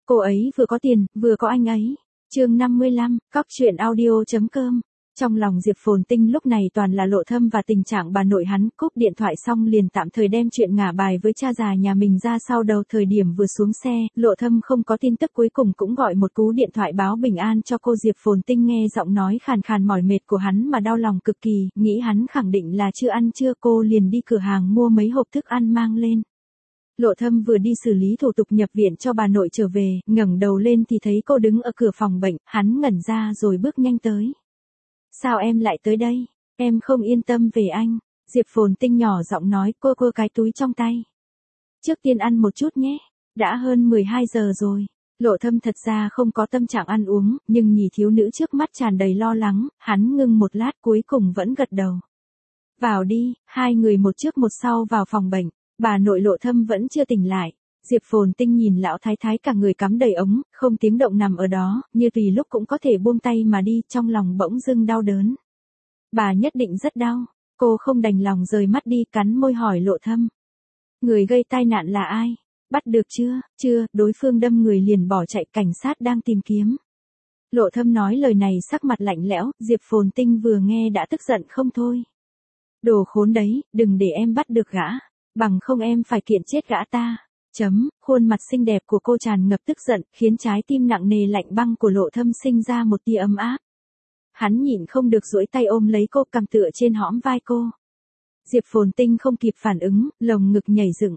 Cô ấy vừa có tiền, vừa có anh ấy. Chương 55, Cóc truyện audio.com. Trong lòng Diệp Phồn Tinh lúc này toàn là Lộ Thâm và tình trạng bà nội hắn. Cúp điện thoại xong liền tạm thời đem chuyện ngả bài với cha già nhà mình ra sau đầu. Thời điểm vừa xuống xe, Lộ Thâm không có tin tức, cuối cùng cũng gọi một cú điện thoại báo bình an cho cô. Diệp Phồn Tinh nghe giọng nói khàn khàn mỏi mệt của hắn mà đau lòng cực kỳ, nghĩ hắn khẳng định là chưa ăn trưa. Cô liền đi cửa hàng mua mấy hộp thức ăn mang lên. Lộ Thâm vừa đi xử lý thủ tục nhập viện cho bà nội trở về, ngẩng đầu lên thì thấy cô đứng ở cửa phòng bệnh, hắn ngẩn ra rồi bước nhanh tới. Sao em lại tới đây? Em không yên tâm về anh. Diệp Phồn Tinh nhỏ giọng nói, cô cái túi trong tay. Trước tiên ăn một chút nhé, đã hơn 12 giờ rồi. Lộ Thâm thật ra không có tâm trạng ăn uống, nhưng nhìn thiếu nữ trước mắt tràn đầy lo lắng, hắn ngưng một lát cuối cùng vẫn gật đầu. Vào đi, hai người một trước một sau vào phòng bệnh. Bà nội Lộ Thâm vẫn chưa tỉnh lại. Diệp Phồn Tinh nhìn lão thái thái cả người cắm đầy ống, không tiếng động nằm ở đó, như tùy lúc cũng có thể buông tay mà đi, trong lòng bỗng dưng đau đớn. Bà nhất định rất đau. Cô không đành lòng rời mắt đi, cắn môi hỏi Lộ Thâm. Người gây tai nạn là ai? Bắt được chưa? Chưa, đối phương đâm người liền bỏ chạy, cảnh sát đang tìm kiếm. Lộ Thâm nói lời này sắc mặt lạnh lẽo, Diệp Phồn Tinh vừa nghe đã tức giận không thôi. Đồ khốn đấy, đừng để em bắt được gã. Bằng không em phải kiện chết gã ta. Khuôn mặt xinh đẹp của cô tràn ngập tức giận, khiến trái tim nặng nề lạnh băng của Lộ Thâm sinh ra một tia ấm áp. Hắn nhịn không được duỗi tay ôm lấy cô, cằm tựa trên hõm vai cô. Diệp Phồn Tinh không kịp phản ứng, lồng ngực nhảy dựng.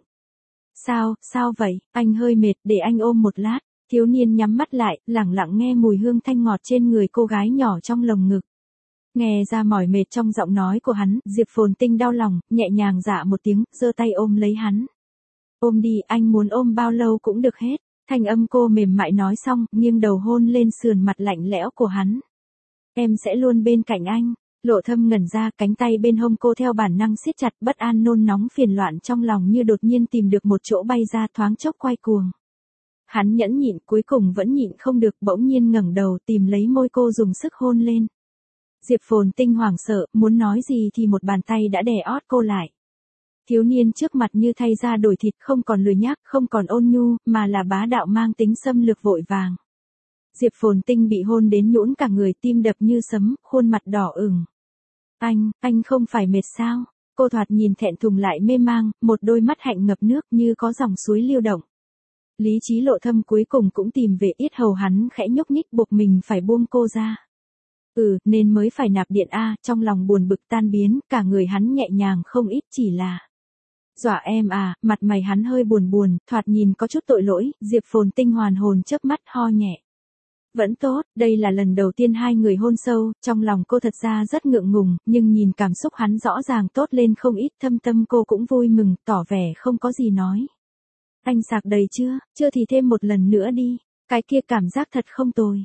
Sao vậy, anh hơi mệt, để anh ôm một lát. Thiếu niên nhắm mắt lại, lẳng lặng nghe mùi hương thanh ngọt trên người cô gái nhỏ trong lồng ngực. Nghe ra mỏi mệt trong giọng nói của hắn, Diệp Phồn Tinh đau lòng, nhẹ nhàng dạ một tiếng, giơ tay ôm lấy hắn. Ôm đi, anh muốn ôm bao lâu cũng được hết. Thanh âm cô mềm mại nói xong, nghiêng đầu hôn lên sườn mặt lạnh lẽo của hắn. Em sẽ luôn bên cạnh anh. Lộ Thâm ngẩn ra, cánh tay bên hông cô theo bản năng siết chặt, bất an nôn nóng phiền loạn trong lòng như đột nhiên tìm được một chỗ bay ra, thoáng chốc quay cuồng. Hắn nhẫn nhịn, cuối cùng vẫn nhịn không được, bỗng nhiên ngẩng đầu tìm lấy môi cô dùng sức hôn lên. Diệp Phồn Tinh hoảng sợ, muốn nói gì thì một bàn tay đã đè ót cô lại. Thiếu niên trước mặt như thay da đổi thịt, không còn lười nhác, không còn ôn nhu, mà là bá đạo mang tính xâm lược vội vàng. Diệp Phồn Tinh bị hôn đến nhũn cả người, tim đập như sấm, khuôn mặt đỏ ửng. Anh không phải mệt sao? Cô thoạt nhìn thẹn thùng lại mê mang, một đôi mắt hạnh ngập nước như có dòng suối lưu động. Lý trí Lộ Thâm cuối cùng cũng tìm về, yết hầu hắn khẽ nhúc nhích, buộc mình phải buông cô ra. Nên mới phải nạp điện a. Trong lòng buồn bực tan biến, cả người hắn nhẹ nhàng không ít, chỉ là dọa em à. Mặt mày hắn hơi buồn, thoạt nhìn có chút tội lỗi. Diệp Phồn Tinh hoàn hồn chớp mắt, ho nhẹ. Vẫn tốt, đây là lần đầu tiên hai người hôn sâu, trong lòng cô thật ra rất ngượng ngùng, nhưng nhìn cảm xúc hắn rõ ràng tốt lên không ít, thâm tâm cô cũng vui mừng, tỏ vẻ không có gì nói. Anh sạc đầy chưa? Chưa thì thêm một lần nữa đi, cái kia cảm giác thật không tồi.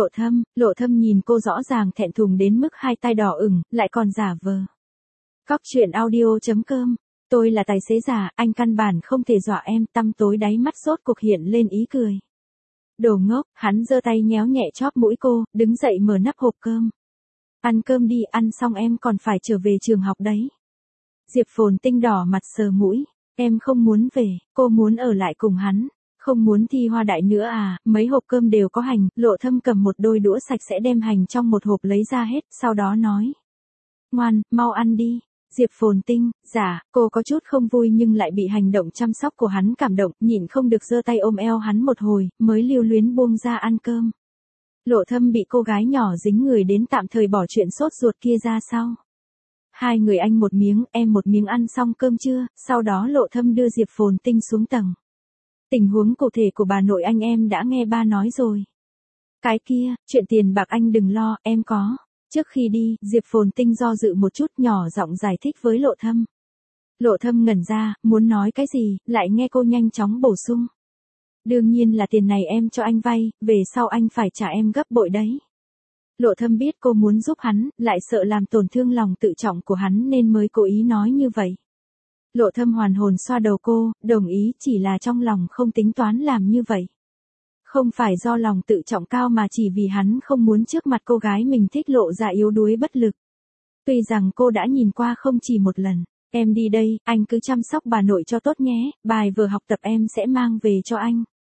Lộ Thâm nhìn cô rõ ràng thẹn thùng đến mức hai tay đỏ ửng, lại còn giả vờ. Cóc truyện audio.com. Tôi là tài xế giả, anh căn bản không thể dọa em. Tăm tối đáy mắt rốt cuộc hiện lên ý cười. Đồ ngốc, hắn giơ tay nhéo nhẹ chóp mũi cô, đứng dậy mở nắp hộp cơm. Ăn cơm đi, ăn xong em còn phải trở về trường học đấy. Diệp Phồn Tinh đỏ mặt sờ mũi. Em không muốn về, cô muốn ở lại cùng hắn. Không muốn thi hoa đại nữa à? Mấy hộp cơm đều có hành. Lộ Thâm cầm một đôi đũa sạch sẽ đem hành trong một hộp lấy ra hết, sau đó nói. Ngoan, mau ăn đi. Diệp Phồn Tinh, dạ, cô có chút không vui nhưng lại bị hành động chăm sóc của hắn cảm động, nhịn không được giơ tay ôm eo hắn một hồi, mới lưu luyến buông ra ăn cơm. Lộ Thâm bị cô gái nhỏ dính người đến tạm thời bỏ chuyện sốt ruột kia ra sau. Hai người anh một miếng, em một miếng ăn xong cơm trưa, sau đó Lộ Thâm đưa Diệp Phồn Tinh xuống tầng. Tình huống cụ thể của bà nội anh em đã nghe ba nói rồi. Cái kia, chuyện tiền bạc anh đừng lo, em có. Trước khi đi, Diệp Phồn Tinh do dự một chút, nhỏ giọng giải thích với Lộ Thâm. Lộ Thâm ngẩn ra, muốn nói cái gì, lại nghe cô nhanh chóng bổ sung. Đương nhiên là tiền này em cho anh vay, về sau anh phải trả em gấp bội đấy. Lộ Thâm biết cô muốn giúp hắn, lại sợ làm tổn thương lòng tự trọng của hắn nên mới cố ý nói như vậy. Lộ Thâm hoàn hồn xoa đầu cô, đồng ý, chỉ là trong lòng không tính toán làm như vậy. Không phải do lòng tự trọng cao mà chỉ vì hắn không muốn trước mặt cô gái mình thích lộ ra yếu đuối bất lực. Tuy rằng cô đã nhìn qua không chỉ một lần. Em đi đây, anh cứ chăm sóc bà nội cho tốt nhé, bài vừa học tập em sẽ mang về cho anh.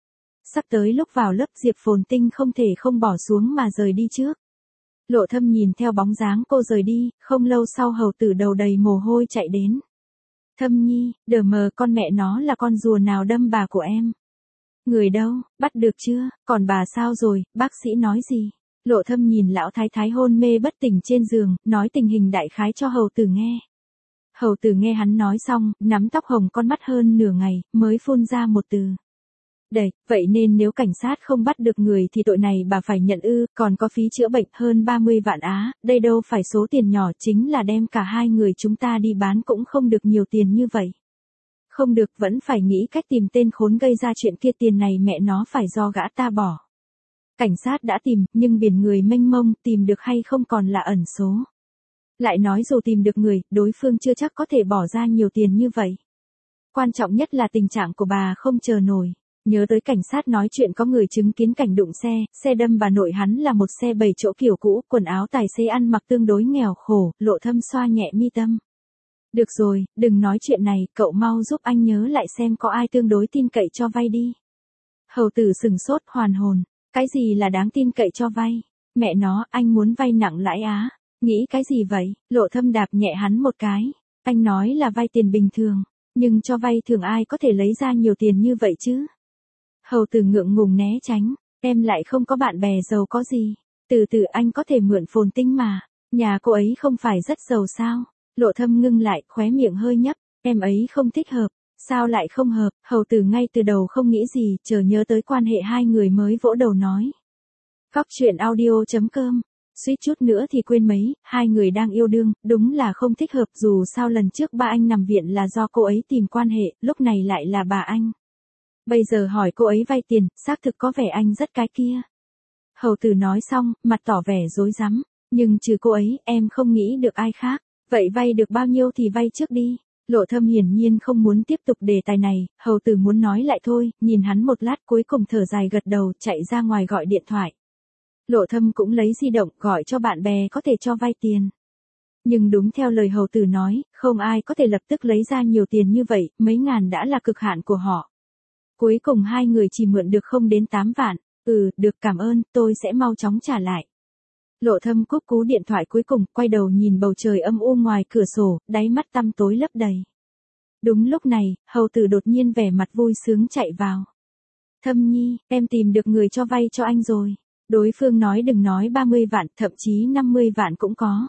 Sắp tới lúc vào lớp Diệp Phồn Tinh không thể không bỏ xuống mà rời đi trước. Lộ Thâm nhìn theo bóng dáng cô rời đi, không lâu sau Hầu Tử đầu đầy mồ hôi chạy đến. Thâm Nhi, đờ mờ con mẹ nó là con rùa nào đâm bà của em? Người đâu, bắt được chưa, còn bà sao rồi, bác sĩ nói gì? Lộ Thâm nhìn lão thái thái hôn mê bất tỉnh trên giường, nói tình hình đại khái cho Hầu Tử nghe. Hầu Tử nghe hắn nói xong, nắm tóc hồng con mắt hơn nửa ngày, mới phun ra một từ. Đẩy, vậy nên nếu cảnh sát không bắt được người thì tội này bà phải nhận ư, còn có phí chữa bệnh hơn 30 vạn á, đây đâu phải số tiền nhỏ, chính là đem cả hai người chúng ta đi bán cũng không được nhiều tiền như vậy. Không được, vẫn phải nghĩ cách tìm tên khốn gây ra chuyện kia, tiền này mẹ nó phải do gã ta bỏ. Cảnh sát đã tìm, nhưng biển người mênh mông, tìm được hay không còn là ẩn số. Lại nói dù tìm được người, đối phương chưa chắc có thể bỏ ra nhiều tiền như vậy. Quan trọng nhất là tình trạng của bà không chờ nổi. Nhớ tới cảnh sát nói chuyện có người chứng kiến cảnh đụng xe đâm bà nội hắn là một xe 7 chỗ kiểu cũ, quần áo tài xế ăn mặc tương đối nghèo khổ, Lộ Thâm xoa nhẹ mi tâm. Được rồi, đừng nói chuyện này, cậu mau giúp anh nhớ lại xem có ai tương đối tin cậy cho vay đi. Hầu Tử sừng sốt hoàn hồn, cái gì là đáng tin cậy cho vay? Mẹ nó, anh muốn vay nặng lãi á? Nghĩ cái gì vậy? Lộ Thâm đạp nhẹ hắn một cái. Anh nói là vay tiền bình thường, nhưng cho vay thường ai có thể lấy ra nhiều tiền như vậy chứ? Hầu Tử ngượng ngùng né tránh, em lại không có bạn bè giàu có gì. Từ từ anh có thể mượn Phồn Tinh mà, nhà cô ấy không phải rất giàu sao? Lộ Thâm ngưng lại, khóe miệng hơi nhấp, em ấy không thích hợp. Sao lại không hợp? Hầu Tử ngay từ đầu không nghĩ gì, chờ nhớ tới quan hệ hai người mới vỗ đầu nói. Góc truyện audio.com. Suýt chút nữa thì quên mấy, hai người đang yêu đương, đúng là không thích hợp, dù sao lần trước ba anh nằm viện là do cô ấy tìm quan hệ, lúc này lại là bà anh. Bây giờ hỏi cô ấy vay tiền, xác thực có vẻ anh rất cái kia. Hầu Tử nói xong, mặt tỏ vẻ rối rắm, nhưng trừ cô ấy, em không nghĩ được ai khác. Vậy vay được bao nhiêu thì vay trước đi. Lộ Thâm hiển nhiên không muốn tiếp tục đề tài này, Hầu Tử muốn nói lại thôi, nhìn hắn một lát cuối cùng thở dài gật đầu, chạy ra ngoài gọi điện thoại. Lộ Thâm cũng lấy di động gọi cho bạn bè có thể cho vay tiền. Nhưng đúng theo lời Hầu Tử nói, không ai có thể lập tức lấy ra nhiều tiền như vậy, mấy ngàn đã là cực hạn của họ. Cuối cùng hai người chỉ mượn được không đến 8 vạn, được cảm ơn, tôi sẽ mau chóng trả lại. Lộ Thâm cúp cú điện thoại cuối cùng, quay đầu nhìn bầu trời âm u ngoài cửa sổ, đáy mắt tăm tối lấp đầy. Đúng lúc này, Hầu Tử đột nhiên vẻ mặt vui sướng chạy vào. Thâm Nhi, em tìm được người cho vay cho anh rồi. Đối phương nói đừng nói 30 vạn, thậm chí 50 vạn cũng có.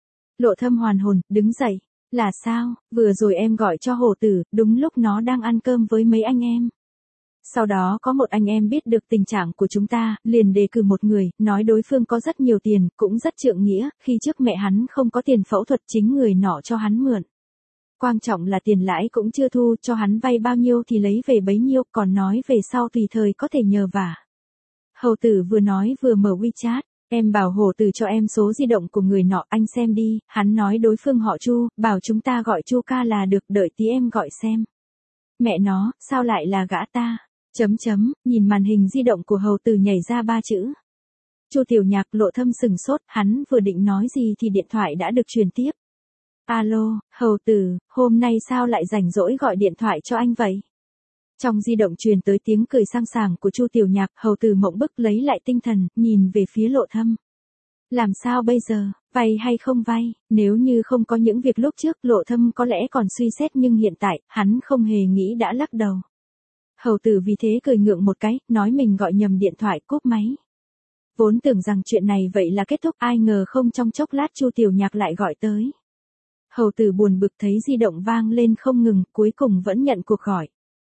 Lộ Thâm hoàn hồn, đứng dậy. Là sao, vừa rồi em gọi cho Hổ Tử, đúng lúc nó đang ăn cơm với mấy anh em. Sau đó có một anh em biết được tình trạng của chúng ta, liền đề cử một người, nói đối phương có rất nhiều tiền, cũng rất trượng nghĩa, khi trước mẹ hắn không có tiền phẫu thuật chính người nọ cho hắn mượn. Quan trọng là tiền lãi cũng chưa thu, cho hắn vay bao nhiêu thì lấy về bấy nhiêu, còn nói về sau tùy thời có thể nhờ vả. Hầu Tử vừa nói vừa mở WeChat, em bảo Hổ Tử cho em số di động của người nọ, anh xem đi, hắn nói đối phương họ Chu, bảo chúng ta gọi Chu ca là được, đợi tí em gọi xem. Mẹ nó, sao lại là gã ta? Nhìn màn hình di động của Hầu Tử nhảy ra 3 chữ. Chu Tiểu Nhạc. Lộ Thâm sừng sốt, hắn vừa định nói gì thì điện thoại đã được truyền tiếp. Alo, Hầu Tử, hôm nay sao lại rảnh rỗi gọi điện thoại cho anh vậy? Trong di động truyền tới tiếng cười sang sảng của Chu Tiểu Nhạc, Hầu Tử mộng bức lấy lại tinh thần, nhìn về phía Lộ Thâm. Làm sao bây giờ, vay hay không vay? Nếu như không có những việc lúc trước, Lộ Thâm có lẽ còn suy xét, nhưng hiện tại, hắn không hề nghĩ đã lắc đầu. Hầu Tử vì thế cười ngượng một cái, nói mình gọi nhầm điện thoại, cúp máy. Vốn tưởng rằng chuyện này vậy là kết thúc, ai ngờ không, trong chốc lát Chu Tiểu Nhạc lại gọi tới. Hầu Tử buồn bực thấy di động vang lên không ngừng, cuối cùng vẫn nhận cuộc gọi.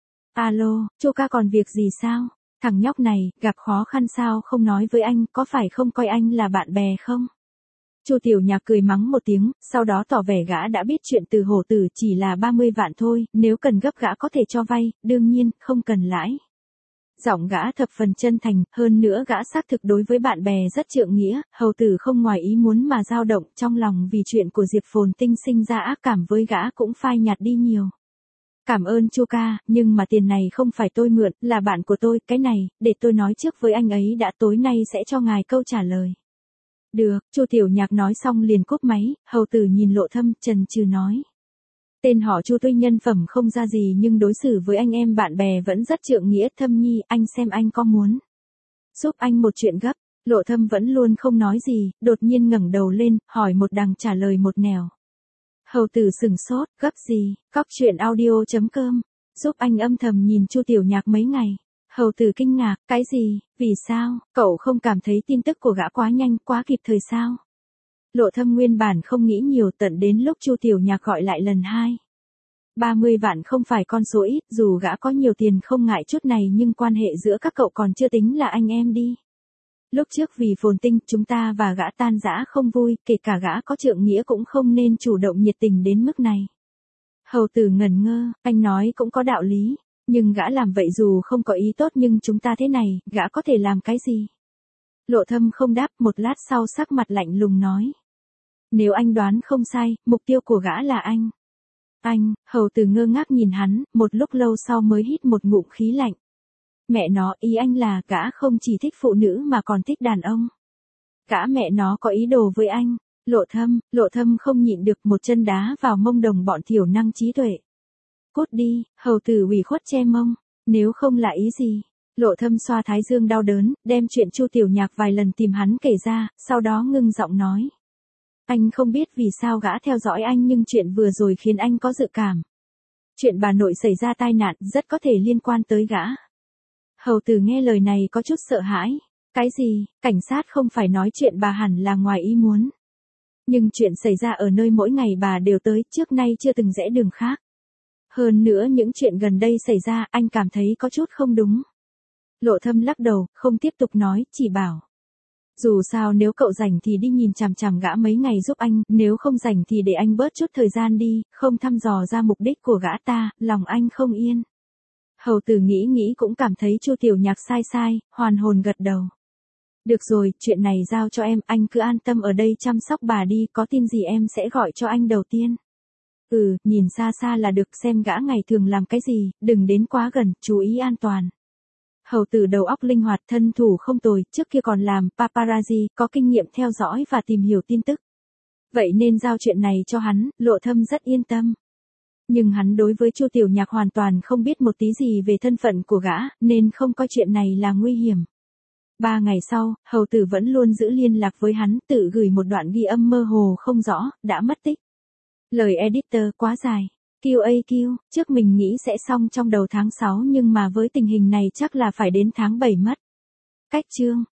Alo, Chu ca còn việc gì sao? Thằng nhóc này, gặp khó khăn sao không nói với anh, có phải không coi anh là bạn bè không? Chu Tiểu Nhạc cười mắng một tiếng, sau đó tỏ vẻ gã đã biết chuyện từ Hổ Tử, chỉ là 30 vạn thôi, nếu cần gấp gã có thể cho vay, đương nhiên, không cần lãi. Giọng gã thập phần chân thành, hơn nữa gã xác thực đối với bạn bè rất trượng nghĩa, Hầu Tử không ngoài ý muốn mà dao động, trong lòng vì chuyện của Diệp Phồn Tinh sinh ra ác cảm với gã cũng phai nhạt đi nhiều. Cảm ơn Chu ca, nhưng mà tiền này không phải tôi mượn, là bạn của tôi, cái này, để tôi nói trước với anh ấy đã, tối nay sẽ cho ngài câu trả lời. Được, Chu Tiểu Nhạc nói xong liền cúp máy, Hầu Tử nhìn Lộ Thâm, chần chừ nói. Tên họ Chu tuy nhân phẩm không ra gì nhưng đối xử với anh em bạn bè vẫn rất trượng nghĩa. Thâm Nhi, anh xem anh có muốn giúp anh một chuyện gấp. Lộ Thâm vẫn luôn không nói gì, đột nhiên ngẩng đầu lên, hỏi một đằng trả lời một nẻo. Hầu tử sừng sốt, gấp gì? Cóc truyện audio.com, giúp anh âm thầm nhìn Chu Tiểu Nhạc mấy ngày. Hầu tử kinh ngạc, cái gì, vì sao, cậu không cảm thấy tin tức của gã quá nhanh, quá kịp thời sao? Lộ Thâm nguyên bản không nghĩ nhiều, tận đến lúc Chu Tiểu Nhạc gọi lại lần 2. 30 vạn không phải con số ít, dù gã có nhiều tiền không ngại chút này nhưng quan hệ giữa các cậu còn chưa tính là anh em đi. Lúc trước vì Phồn Tinh, chúng ta và gã tan rã không vui, kể cả gã có trượng nghĩa cũng không nên chủ động nhiệt tình đến mức này. Hầu tử ngẩn ngơ, anh nói cũng có đạo lý, nhưng gã làm vậy dù không có ý tốt nhưng chúng ta thế này, gã có thể làm cái gì? Lộ Thâm không đáp, một lát sau sắc mặt lạnh lùng nói. Nếu anh đoán không sai, mục tiêu của gã là anh. Anh, hầu tử ngơ ngác nhìn hắn, một lúc lâu sau mới hít một ngụm khí lạnh. Mẹ nó, ý anh là gã không chỉ thích phụ nữ mà còn thích đàn ông. Gã mẹ nó có ý đồ với anh. Lộ Thâm không nhịn được, một chân đá vào mông đồng bọn thiểu năng trí tuệ. Cút đi, hầu tử ủy khuất che mông. Nếu không là ý gì? Lộ Thâm xoa thái dương đau đớn, đem chuyện Chu Tiểu Nhạc vài lần tìm hắn kể ra, sau đó ngưng giọng nói. Anh không biết vì sao gã theo dõi anh nhưng chuyện vừa rồi khiến anh có dự cảm. Chuyện bà nội xảy ra tai nạn rất có thể liên quan tới gã. Hầu tử nghe lời này có chút sợ hãi. Cái gì, cảnh sát không phải nói chuyện bà hẳn là ngoài ý muốn. Nhưng chuyện xảy ra ở nơi mỗi ngày bà đều tới, trước nay chưa từng rẽ đường khác. Hơn nữa những chuyện gần đây xảy ra anh cảm thấy có chút không đúng. Lộ Thâm lắc đầu, không tiếp tục nói, chỉ bảo. Dù sao nếu cậu rảnh thì đi nhìn chằm chằm gã mấy ngày giúp anh, nếu không rảnh thì để anh bớt chút thời gian đi, không thăm dò ra mục đích của gã ta, lòng anh không yên. Hầu tử nghĩ cũng cảm thấy Chu Tiểu Nhạc sai, hoàn hồn gật đầu. Được rồi, chuyện này giao cho em, anh cứ an tâm ở đây chăm sóc bà đi, có tin gì em sẽ gọi cho anh đầu tiên. Nhìn xa là được, xem gã ngày thường làm cái gì, đừng đến quá gần, chú ý an toàn. Hầu tử đầu óc linh hoạt, thân thủ không tồi, trước kia còn làm paparazzi, có kinh nghiệm theo dõi và tìm hiểu tin tức. Vậy nên giao chuyện này cho hắn, Lộ Thâm rất yên tâm. Nhưng hắn đối với Chu Tiểu Nhạc hoàn toàn không biết một tí gì về thân phận của gã, nên không coi chuyện này là nguy hiểm. 3 ngày sau, hầu tử vẫn luôn giữ liên lạc với hắn, tự gửi một đoạn ghi âm mơ hồ không rõ, đã mất tích. Lời editor quá dài. QAQ, trước mình nghĩ sẽ xong trong đầu tháng 6 nhưng mà với tình hình này chắc là phải đến tháng 7 mất. Cách chương.